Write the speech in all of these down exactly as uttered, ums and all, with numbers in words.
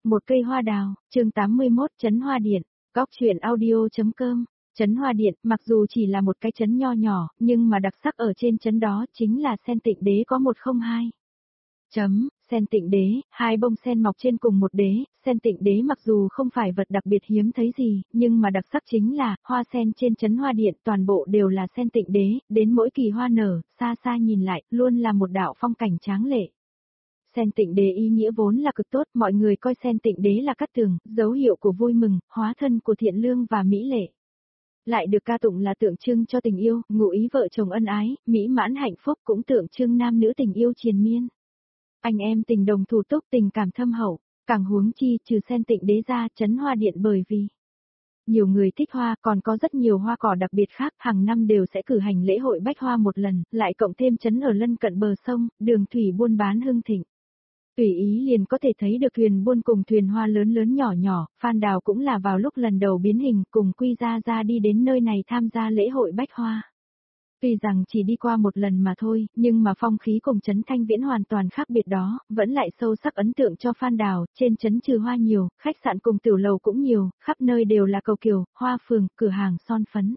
Một cây hoa đào, chương tám mươi mốt, Trấn Hoa Điện, góc truyện audio.com. Trấn Hoa Điện, mặc dù chỉ là một cái trấn nho nhỏ, nhưng mà đặc sắc ở trên trấn đó chính là sen tịnh đế có một không hai. Chấm, sen tịnh đế, hai bông sen mọc trên cùng một đế, sen tịnh đế mặc dù không phải vật đặc biệt hiếm thấy gì, nhưng mà đặc sắc chính là, hoa sen trên Trấn Hoa Điện toàn bộ đều là sen tịnh đế, đến mỗi kỳ hoa nở, xa xa nhìn lại, luôn là một đạo phong cảnh tráng lệ. Sen tịnh đế ý nghĩa vốn là cực tốt, mọi người coi sen tịnh đế là cát tường, dấu hiệu của vui mừng, hóa thân của thiện lương và mỹ lệ. Lại được ca tụng là tượng trưng cho tình yêu, ngụ ý vợ chồng ân ái, mỹ mãn hạnh phúc, cũng tượng trưng nam nữ tình yêu triền miên. Anh em tình đồng thủ túc, tình cảm thâm hậu, càng huống chi trừ sen tịnh đế ra, Trấn Hoa Điện bởi vì nhiều người thích hoa, còn có rất nhiều hoa cỏ đặc biệt khác, hàng năm đều sẽ cử hành lễ hội bách hoa một lần, lại cộng thêm trấn ở lân cận bờ sông, đường thủy buôn bán hưng thịnh. Tùy ý liền có thể thấy được thuyền buôn cùng thuyền hoa lớn lớn nhỏ nhỏ, Phan Đào cũng là vào lúc lần đầu biến hình cùng Quy Gia Gia đi đến nơi này tham gia lễ hội bách hoa. Tuy rằng chỉ đi qua một lần mà thôi, nhưng mà phong khí cùng trấn Thanh Viễn hoàn toàn khác biệt đó, vẫn lại sâu sắc ấn tượng cho Phan Đào, trên trấn trừ hoa nhiều, khách sạn cùng tiểu lầu cũng nhiều, khắp nơi đều là cầu kiều, hoa phường, cửa hàng son phấn.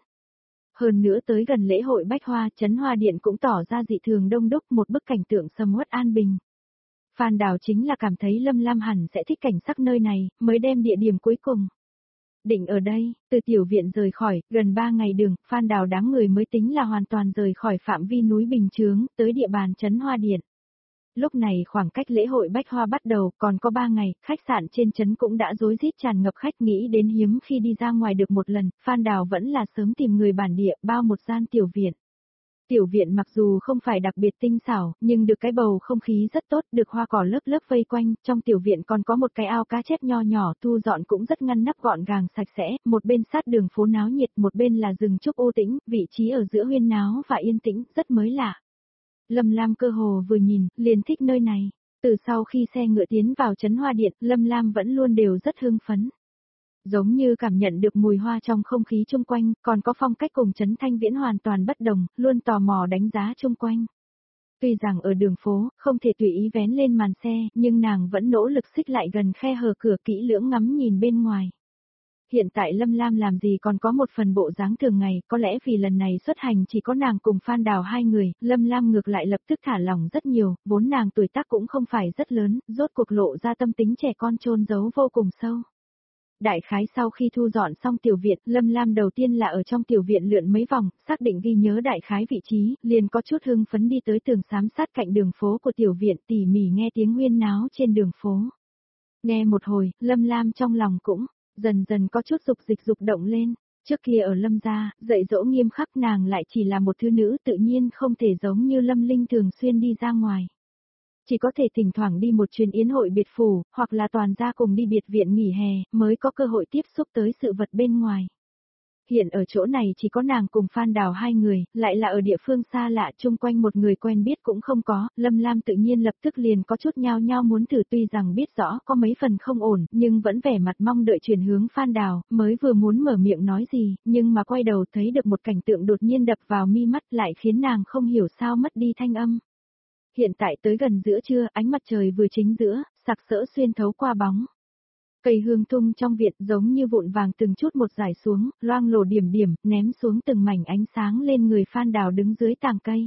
Hơn nữa tới gần lễ hội bách hoa, Trấn Hoa Điện cũng tỏ ra dị thường đông đúc, một bức cảnh tượng sầm uất an bình. Phan Đào chính là cảm thấy Lâm Lam hẳn sẽ thích cảnh sắc nơi này, mới đem địa điểm cuối cùng định ở đây. Từ tiểu viện rời khỏi, gần ba ngày đường, Phan Đào đám người mới tính là hoàn toàn rời khỏi phạm vi núi Bình Chướng, tới địa bàn Trấn Hoa Điện. Lúc này khoảng cách lễ hội bách hoa bắt đầu còn có ba ngày, khách sạn trên trấn cũng đã rối rít tràn ngập khách, nghĩ đến hiếm khi đi ra ngoài được một lần, Phan Đào vẫn là sớm tìm người bản địa, bao một gian tiểu viện. Tiểu viện mặc dù không phải đặc biệt tinh xảo, nhưng được cái bầu không khí rất tốt, được hoa cỏ lớp lớp vây quanh, trong tiểu viện còn có một cái ao cá chép nho nhỏ, thu dọn cũng rất ngăn nắp gọn gàng sạch sẽ, một bên sát đường phố náo nhiệt, một bên là rừng trúc u tĩnh, vị trí ở giữa huyên náo và yên tĩnh, rất mới lạ. Lâm Lam cơ hồ vừa nhìn, liền thích nơi này. Từ sau khi xe ngựa tiến vào Trấn Hoa Điện, Lâm Lam vẫn luôn đều rất hưng phấn. Giống như cảm nhận được mùi hoa trong không khí chung quanh, còn có phong cách cùng Trấn Thanh Viễn hoàn toàn bất đồng, luôn tò mò đánh giá chung quanh. Tuy rằng ở đường phố, không thể tùy ý vén lên màn xe, nhưng nàng vẫn nỗ lực xích lại gần khe hở cửa kỹ lưỡng ngắm nhìn bên ngoài. Hiện tại Lâm Lam làm gì còn có một phần bộ dáng thường ngày, có lẽ vì lần này xuất hành chỉ có nàng cùng Phan Đào hai người, Lâm Lam ngược lại lập tức thả lỏng rất nhiều, vốn nàng tuổi tác cũng không phải rất lớn, rốt cuộc lộ ra tâm tính trẻ con chôn giấu vô cùng sâu. Đại khái sau khi thu dọn xong tiểu viện, Lâm Lam đầu tiên là ở trong tiểu viện lượn mấy vòng, xác định ghi nhớ đại khái vị trí, liền có chút hưng phấn đi tới tường xám sát cạnh đường phố của tiểu viện, tỉ mỉ nghe tiếng huyên náo trên đường phố. Nghe một hồi, Lâm Lam trong lòng cũng dần dần có chút dục dịch dục động lên. Trước kia ở Lâm gia, dạy dỗ nghiêm khắc, nàng lại chỉ là một thứ nữ, tự nhiên không thể giống như Lâm Linh thường xuyên đi ra ngoài. Chỉ có thể thỉnh thoảng đi một chuyến yến hội biệt phủ, hoặc là toàn gia cùng đi biệt viện nghỉ hè, mới có cơ hội tiếp xúc tới sự vật bên ngoài. Hiện ở chỗ này chỉ có nàng cùng Phan Đào hai người, lại là ở địa phương xa lạ, chung quanh một người quen biết cũng không có, Lâm Lam tự nhiên lập tức liền có chút nhao nhao muốn thử, tuy rằng biết rõ có mấy phần không ổn, nhưng vẫn vẻ mặt mong đợi chuyển hướng Phan Đào, mới vừa muốn mở miệng nói gì, nhưng mà quay đầu thấy được một cảnh tượng đột nhiên đập vào mi mắt, lại khiến nàng không hiểu sao mất đi thanh âm. Hiện tại tới gần giữa trưa, ánh mặt trời vừa chính giữa, sặc sỡ xuyên thấu qua bóng. Cây hương tung trong viện giống như vụn vàng từng chút một rải xuống, loang lổ điểm điểm, ném xuống từng mảnh ánh sáng lên người Phan Đào đứng dưới tàng cây.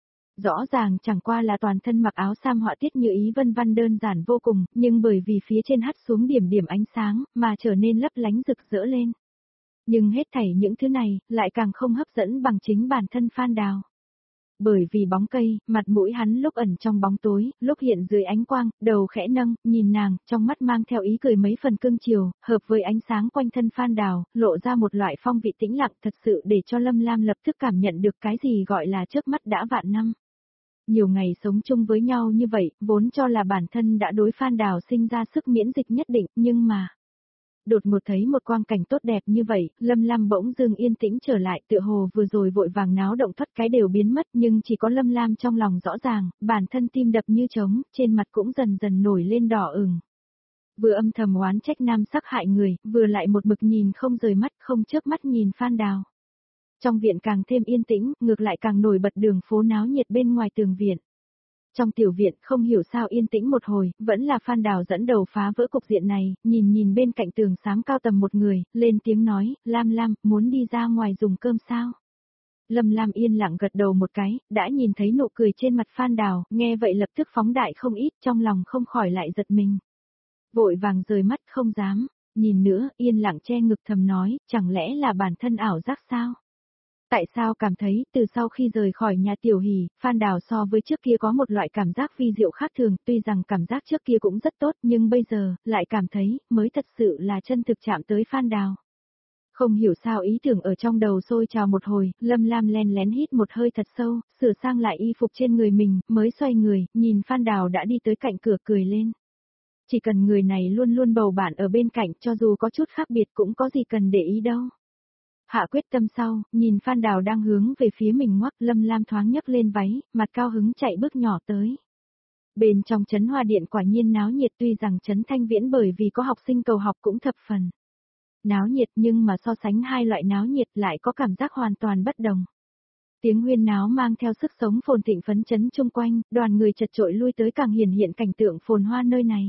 Rõ ràng chẳng qua là toàn thân mặc áo sam họa tiết như ý vân văn đơn giản vô cùng, nhưng bởi vì phía trên hắt xuống điểm điểm ánh sáng, mà trở nên lấp lánh rực rỡ lên. Nhưng hết thảy những thứ này, lại càng không hấp dẫn bằng chính bản thân Phan Đào. Bởi vì bóng cây, mặt mũi hắn lúc ẩn trong bóng tối, lúc hiện dưới ánh quang, đầu khẽ nâng, nhìn nàng, trong mắt mang theo ý cười mấy phần cưng chiều, hợp với ánh sáng quanh thân Phan Đào, lộ ra một loại phong vị tĩnh lặng thật sự để cho Lâm Lam lập tức cảm nhận được cái gì gọi là trước mắt đã vạn năm. Nhiều ngày sống chung với nhau như vậy, vốn cho là bản thân đã đối Phan Đào sinh ra sức miễn dịch nhất định, nhưng mà đột ngột thấy một quang cảnh tốt đẹp như vậy, Lâm Lam bỗng dưng yên tĩnh trở lại, tựa hồ vừa rồi vội vàng náo động thoát cái đều biến mất, nhưng chỉ có Lâm Lam trong lòng rõ ràng, bản thân tim đập như trống, trên mặt cũng dần dần nổi lên đỏ ửng. Vừa âm thầm oán trách nam sắc hại người, vừa lại một mực nhìn không rời mắt, không chớp mắt nhìn Phan Đào. Trong viện càng thêm yên tĩnh, ngược lại càng nổi bật đường phố náo nhiệt bên ngoài tường viện. Trong tiểu viện không hiểu sao yên tĩnh một hồi, vẫn là Phan Đào dẫn đầu phá vỡ cục diện này, nhìn nhìn bên cạnh tường xám cao tầm một người, lên tiếng nói, Lam Lam, muốn đi ra ngoài dùng cơm sao? Lâm Lam yên lặng gật đầu một cái, đã nhìn thấy nụ cười trên mặt Phan Đào, nghe vậy lập tức phóng đại không ít, trong lòng không khỏi lại giật mình. Vội vàng rời mắt không dám, nhìn nữa, yên lặng che ngực thầm nói, chẳng lẽ là bản thân ảo giác sao? Tại sao cảm thấy, từ sau khi rời khỏi nhà Tiểu Hỷ, Phan Đào so với trước kia có một loại cảm giác vi diệu khác thường, tuy rằng cảm giác trước kia cũng rất tốt, nhưng bây giờ, lại cảm thấy, mới thật sự là chân thực chạm tới Phan Đào. Không hiểu sao ý tưởng ở trong đầu sôi trào một hồi, Lâm Lam len lén hít một hơi thật sâu, sửa sang lại y phục trên người mình, mới xoay người, nhìn Phan Đào đã đi tới cạnh cửa cười lên. Chỉ cần người này luôn luôn bầu bạn ở bên cạnh, cho dù có chút khác biệt cũng có gì cần để ý đâu. Hạ quyết tâm sau, nhìn Phan Đào đang hướng về phía mình ngoắc, Lâm Lam thoáng nhấc lên váy, mặt cao hứng chạy bước nhỏ tới. Bên trong trấn Hoa Điện quả nhiên náo nhiệt, tuy rằng trấn Thanh Viễn bởi vì có học sinh cầu học cũng thập phần náo nhiệt, nhưng mà so sánh hai loại náo nhiệt lại có cảm giác hoàn toàn bất đồng. Tiếng huyên náo mang theo sức sống phồn thịnh phấn chấn chung quanh, đoàn người chật chội lui tới càng hiển hiện cảnh tượng phồn hoa nơi này.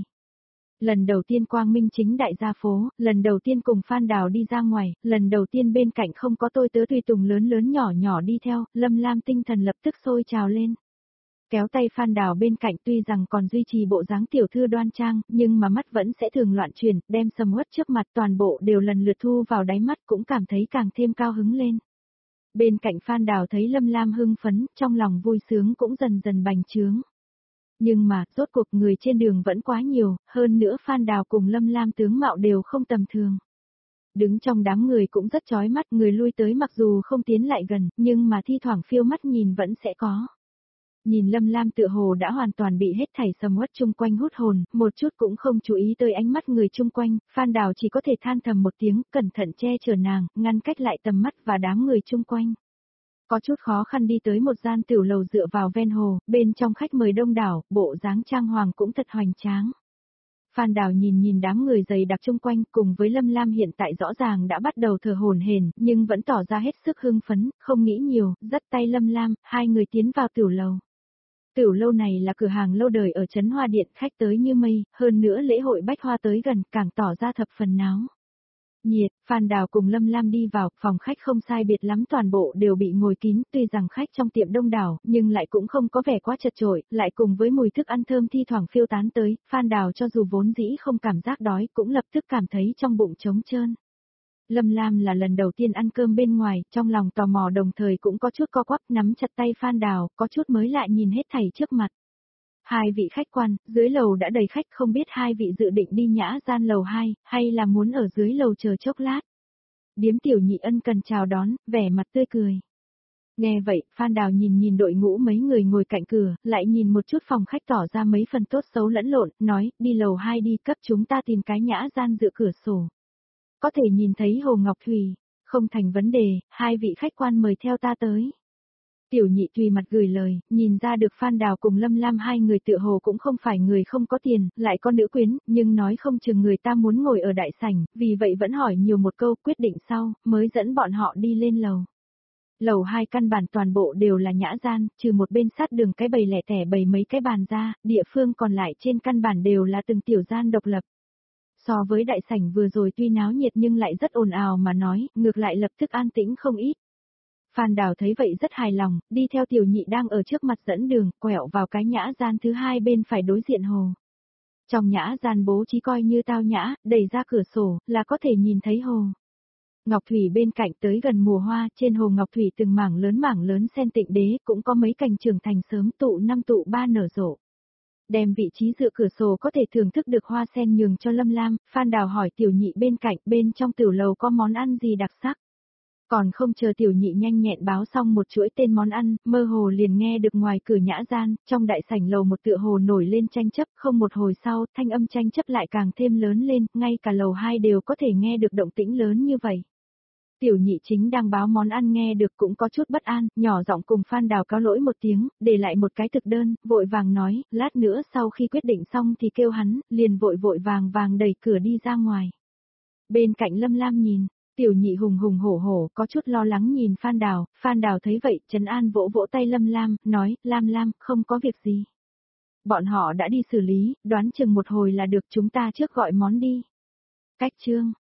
Lần đầu tiên quang minh chính đại ra phố, lần đầu tiên cùng Phan Đào đi ra ngoài, lần đầu tiên bên cạnh không có tôi tớ tùy tùng lớn lớn nhỏ nhỏ đi theo, Lâm Lam tinh thần lập tức sôi trào lên. Kéo tay Phan Đào bên cạnh tuy rằng còn duy trì bộ dáng tiểu thư đoan trang, nhưng mà mắt vẫn sẽ thường loạn chuyển, đem sầm uất trước mặt toàn bộ đều lần lượt thu vào đáy mắt cũng cảm thấy càng thêm cao hứng lên. Bên cạnh Phan Đào thấy Lâm Lam hưng phấn, trong lòng vui sướng cũng dần dần bành trướng. Nhưng mà, rốt cuộc người trên đường vẫn quá nhiều, hơn nữa Phan Đào cùng Lâm Lam tướng mạo đều không tầm thường. Đứng trong đám người cũng rất chói mắt, người lui tới mặc dù không tiến lại gần, nhưng mà thi thoảng phiêu mắt nhìn vẫn sẽ có. Nhìn Lâm Lam tựa hồ đã hoàn toàn bị hết thảy sầm uất chung quanh hút hồn, một chút cũng không chú ý tới ánh mắt người chung quanh, Phan Đào chỉ có thể than thầm một tiếng, cẩn thận che chở nàng, ngăn cách lại tầm mắt và đám người chung quanh. Có chút khó khăn đi tới một gian tiểu lầu dựa vào ven hồ, bên trong khách mời đông đảo, bộ dáng trang hoàng cũng thật hoành tráng. Phan Đào nhìn nhìn đám người dày đặc chung quanh cùng với Lâm Lam hiện tại rõ ràng đã bắt đầu thở hổn hển, nhưng vẫn tỏ ra hết sức hưng phấn, không nghĩ nhiều, dắt tay Lâm Lam, hai người tiến vào tiểu lầu. Tiểu lâu này là cửa hàng lâu đời ở trấn Hoa Điện, khách tới như mây, hơn nữa lễ hội bách hoa tới gần, càng tỏ ra thập phần náo nhiệt. Phan Đào cùng Lâm Lam đi vào, phòng khách không sai biệt lắm toàn bộ đều bị ngồi kín, tuy rằng khách trong tiệm đông đảo, nhưng lại cũng không có vẻ quá chật chội, lại cùng với mùi thức ăn thơm thi thoảng phiêu tán tới, Phan Đào cho dù vốn dĩ không cảm giác đói, cũng lập tức cảm thấy trong bụng trống trơn. Lâm Lam là lần đầu tiên ăn cơm bên ngoài, trong lòng tò mò đồng thời cũng có chút co quắp, nắm chặt tay Phan Đào, có chút mới lại nhìn hết thảy trước mặt. Hai vị khách quan, dưới lầu đã đầy khách, không biết hai vị dự định đi nhã gian lầu hai, hay là muốn ở dưới lầu chờ chốc lát. Điếm Tiểu Nhị ân cần chào đón, vẻ mặt tươi cười. Nghe vậy, Phan Đào nhìn nhìn đội ngũ mấy người ngồi cạnh cửa, lại nhìn một chút phòng khách tỏ ra mấy phần tốt xấu lẫn lộn, nói, đi lầu hai đi, cấp chúng ta tìm cái nhã gian dựa cửa sổ. Có thể nhìn thấy Hồ Ngọc Thủy, không thành vấn đề, hai vị khách quan mời theo ta tới. Tiểu Nhị tùy mặt gửi lời, nhìn ra được Phan Đào cùng Lâm Lam hai người tựa hồ cũng không phải người không có tiền, lại có nữ quyến, nhưng nói không chừng người ta muốn ngồi ở đại sảnh, vì vậy vẫn hỏi nhiều một câu, quyết định sau, mới dẫn bọn họ đi lên lầu. Lầu hai căn bản toàn bộ đều là nhã gian, trừ một bên sát đường cái bầy lẻ tẻ bầy mấy cái bàn ra, địa phương còn lại trên căn bản đều là từng tiểu gian độc lập. So với đại sảnh vừa rồi tuy náo nhiệt nhưng lại rất ồn ào mà nói, ngược lại lập tức an tĩnh không ít. Phan Đào thấy vậy rất hài lòng, đi theo Tiểu Nhị đang ở trước mặt dẫn đường, quẹo vào cái nhã gian thứ hai bên phải đối diện hồ. Trong nhã gian bố trí coi như tao nhã, đẩy ra cửa sổ, là có thể nhìn thấy hồ. Ngọc Thủy bên cạnh tới gần mùa hoa, trên hồ Ngọc Thủy từng mảng lớn mảng lớn sen tịnh đế, cũng có mấy cành trưởng thành sớm tụ năm tụ ba nở rộ. Đem vị trí dựa cửa sổ có thể thưởng thức được hoa sen nhường cho Lâm Lam, Phan Đào hỏi Tiểu Nhị bên cạnh, bên trong tiểu lầu có món ăn gì đặc sắc. Còn không chờ Tiểu Nhị nhanh nhẹn báo xong một chuỗi tên món ăn, mơ hồ liền nghe được ngoài cửa nhã gian, trong đại sảnh lầu một tựa hồ nổi lên tranh chấp, không một hồi sau, thanh âm tranh chấp lại càng thêm lớn lên, ngay cả lầu hai đều có thể nghe được động tĩnh lớn như vậy. Tiểu Nhị chính đang báo món ăn nghe được cũng có chút bất an, nhỏ giọng cùng Phan Đào cáo lỗi một tiếng, để lại một cái thực đơn, vội vàng nói, lát nữa sau khi quyết định xong thì kêu hắn, liền vội vội vàng vàng đẩy cửa đi ra ngoài. Bên cạnh Lâm Lam nhìn, Tiểu Nhị hùng hùng hổ hổ, có chút lo lắng nhìn Phan Đào, Phan Đào thấy vậy, trấn an vỗ vỗ tay Lâm Lam, nói, Lam Lam, không có việc gì. Bọn họ đã đi xử lý, đoán chừng một hồi là được, chúng ta trước gọi món đi. Cách chương